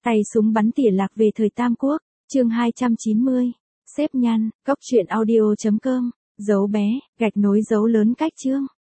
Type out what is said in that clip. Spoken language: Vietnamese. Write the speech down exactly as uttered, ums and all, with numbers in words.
Tay súng bắn tỉa lạc về thời Tam Quốc, chương hai trăm chín mươi. Xếp nhăn, góc truyện audio chấm com, dấu bé, gạch nối dấu lớn cách chương.